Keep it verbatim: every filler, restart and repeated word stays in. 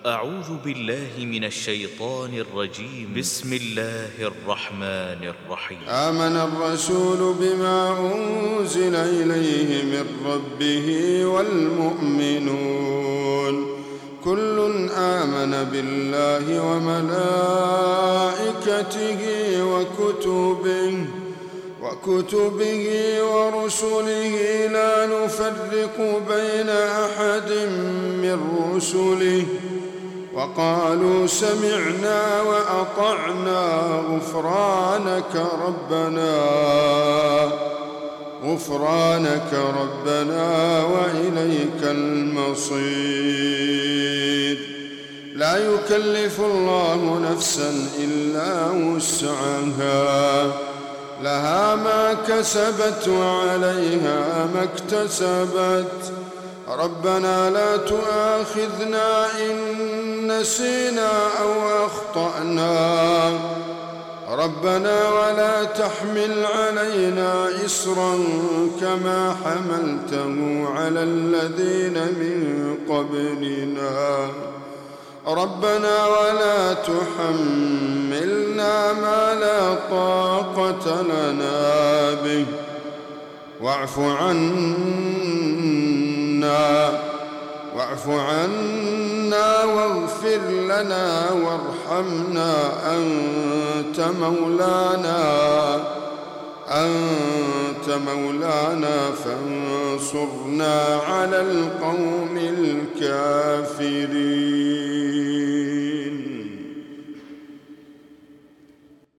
أعوذ بالله من الشيطان الرجيم. بسم الله الرحمن الرحيم. آمن الرسول بما أنزل إليه من ربه والمؤمنون كل آمن بالله وملائكته وكتبه وكتبه ورسله لا نفرق بين أحد من رسله وقالوا سمعنا وأطعنا غفرانك ربنا غفرانك ربنا وإليك المصير. لا يكلف الله نفسا إلا وسعها لها ما كسبت وعليها ما اكتسبت ربنا لا تؤاخذنا إن نسينا أو أخطأنا ربنا ولا تحمل علينا إصرا كما حملته على الذين من قبلنا ربنا ولا تحملنا ما لا طاقة لنا به واعف عنا واعف عنا واغفر لنا وارحمنا أنت مولانا أنت مولانا فانصرنا على القوم الكافرين.